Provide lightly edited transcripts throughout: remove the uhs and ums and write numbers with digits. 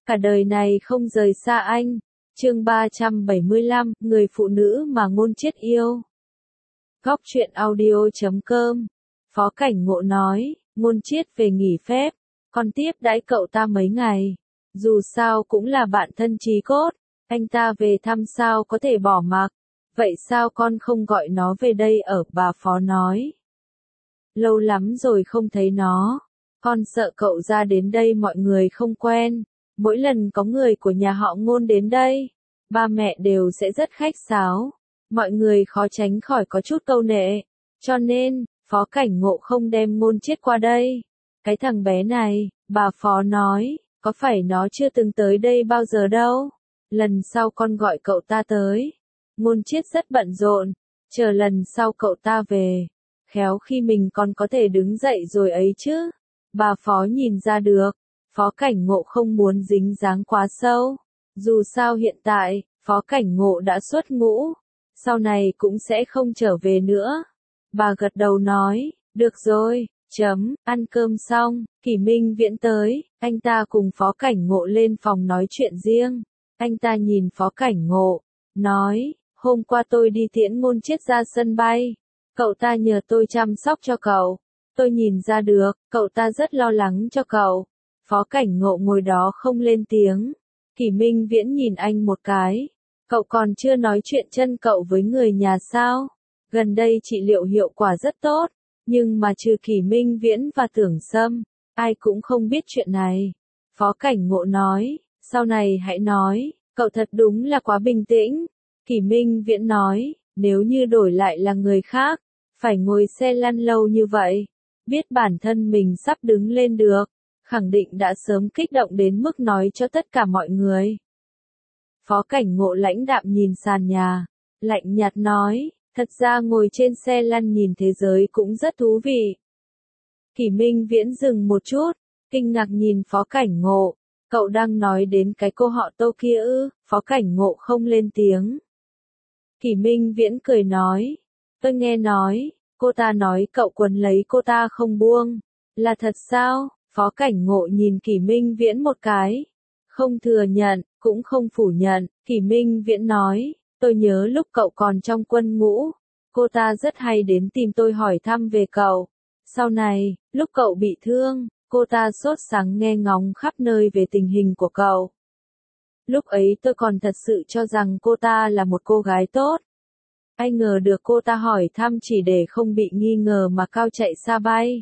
cả đời này không rời xa anh. Chương 375, người phụ nữ mà Ngôn Chiết yêu. Góc truyện audio.com. Phó Cảnh Ngộ nói, Ngôn Chiết về nghỉ phép, con tiếp đãi cậu ta mấy ngày. Dù sao cũng là bạn thân chí cốt, anh ta về thăm sao có thể bỏ mặc. Vậy sao con không gọi nó về đây ở, bà Phó nói. Lâu lắm rồi không thấy nó. Con sợ cậu ra đến đây mọi người không quen. Mỗi lần có người của nhà họ Ngôn đến đây, ba mẹ đều sẽ rất khách sáo. Mọi người khó tránh khỏi có chút câu nệ. Cho nên, Phó Cảnh Ngộ không đem Ngôn Chiết qua đây. Cái thằng bé này, bà Phó nói, có phải nó chưa từng tới đây bao giờ đâu. Lần sau con gọi cậu ta tới. Ngôn Chiết rất bận rộn. Chờ lần sau cậu ta về. Khéo khi mình còn có thể đứng dậy rồi ấy chứ. Bà Phó nhìn ra được. Phó Cảnh Ngộ không muốn dính dáng quá sâu. Dù sao hiện tại, Phó Cảnh Ngộ đã xuất ngũ. Sau này cũng sẽ không trở về nữa. Bà gật đầu nói, được rồi, ăn cơm xong, Kỷ Minh Viễn tới, anh ta cùng Phó Cảnh Ngộ lên phòng nói chuyện riêng. Anh ta nhìn Phó Cảnh Ngộ, nói, hôm qua tôi đi tiễn Ngôn Chiết ra sân bay. Cậu ta nhờ tôi chăm sóc cho cậu. Tôi nhìn ra được, cậu ta rất lo lắng cho cậu. Phó Cảnh Ngộ ngồi đó không lên tiếng. Kỷ Minh Viễn nhìn anh một cái. Cậu còn chưa nói chuyện chân cậu với người nhà sao? Gần đây trị liệu hiệu quả rất tốt. Nhưng mà trừ Kỷ Minh Viễn và Tưởng Sâm, ai cũng không biết chuyện này. Phó Cảnh Ngộ nói, sau này hãy nói, cậu thật đúng là quá bình tĩnh. Kỷ Minh Viễn nói, nếu như đổi lại là người khác, phải ngồi xe lăn lâu như vậy, biết bản thân mình sắp đứng lên được, khẳng định đã sớm kích động đến mức nói cho tất cả mọi người. Phó Cảnh Ngộ lãnh đạm nhìn sàn nhà, lạnh nhạt nói, thật ra ngồi trên xe lăn nhìn thế giới cũng rất thú vị. Kỷ Minh Viễn dừng một chút, kinh ngạc nhìn Phó Cảnh Ngộ, cậu đang nói đến cái cô họ Tô kia ư? Phó Cảnh Ngộ không lên tiếng. Kỷ Minh Viễn cười nói, tôi nghe nói, cô ta nói cậu quấn lấy cô ta không buông, là thật sao? Phó Cảnh Ngộ nhìn Kỷ Minh Viễn một cái, không thừa nhận, cũng không phủ nhận. Kỷ Minh Viễn nói, tôi nhớ lúc cậu còn trong quân ngũ, cô ta rất hay đến tìm tôi hỏi thăm về cậu. Sau này, lúc cậu bị thương, cô ta sốt sắng nghe ngóng khắp nơi về tình hình của cậu. Lúc ấy tôi còn thật sự cho rằng cô ta là một cô gái tốt. Ai ngờ được cô ta hỏi thăm chỉ để không bị nghi ngờ mà cao chạy xa bay.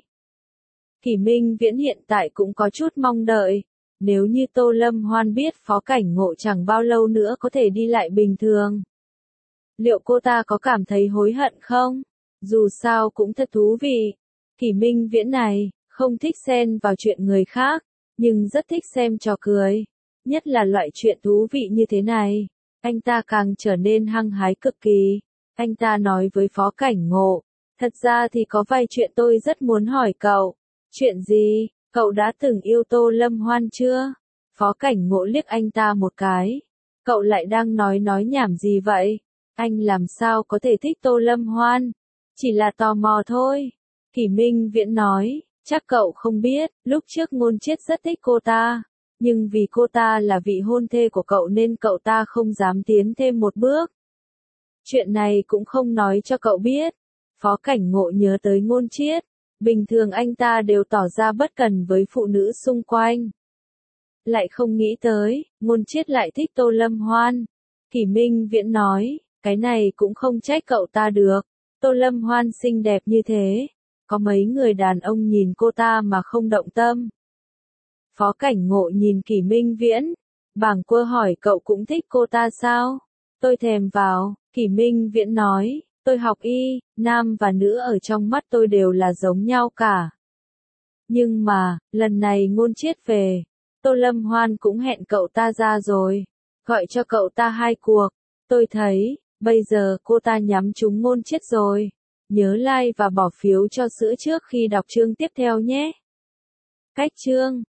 Kỷ Minh Viễn hiện tại cũng có chút mong đợi. Nếu như Tô Lâm Hoan biết Phó Cảnh Ngộ chẳng bao lâu nữa có thể đi lại bình thường, liệu cô ta có cảm thấy hối hận không? Dù sao cũng thật thú vị. Kỷ Minh Viễn này, không thích xen vào chuyện người khác, nhưng rất thích xem trò cười. Nhất là loại chuyện thú vị như thế này, anh ta càng trở nên hăng hái cực kỳ. Anh ta nói với Phó Cảnh Ngộ, thật ra thì có vài chuyện tôi rất muốn hỏi cậu. Chuyện gì? Cậu đã từng yêu Tô Lâm Hoan chưa? Phó Cảnh Ngộ liếc anh ta một cái. Cậu lại đang nói nhảm gì vậy? Anh làm sao có thể thích Tô Lâm Hoan? Chỉ là tò mò thôi. Kỷ Minh Viễn nói, chắc cậu không biết, lúc trước Ngôn Chiết rất thích cô ta. Nhưng vì cô ta là vị hôn thê của cậu nên cậu ta không dám tiến thêm một bước. Chuyện này cũng không nói cho cậu biết. Phó Cảnh Ngộ nhớ tới Ngôn Chiết. Bình thường anh ta đều tỏ ra bất cần với phụ nữ xung quanh. Lại không nghĩ tới, Ngôn Chiết lại thích Tô Lâm Hoan. Kỷ Minh Viễn nói, cái này cũng không trách cậu ta được. Tô Lâm Hoan xinh đẹp như thế. Có mấy người đàn ông nhìn cô ta mà không động tâm. Phó Cảnh Ngộ nhìn Kỷ Minh Viễn. Bàng quơ hỏi cậu cũng thích cô ta sao? Tôi thèm vào. Kỷ Minh Viễn nói, tôi học y, nam và nữ ở trong mắt tôi đều là giống nhau cả. Nhưng mà, lần này Ngôn Chiết về, Tô Lâm Hoan cũng hẹn cậu ta ra rồi, gọi cho cậu ta 2 cuộc. Tôi thấy, bây giờ cô ta nhắm trúng Ngôn Chiết rồi. Nhớ like và bỏ phiếu cho sữa trước khi đọc chương tiếp theo nhé. Cách chương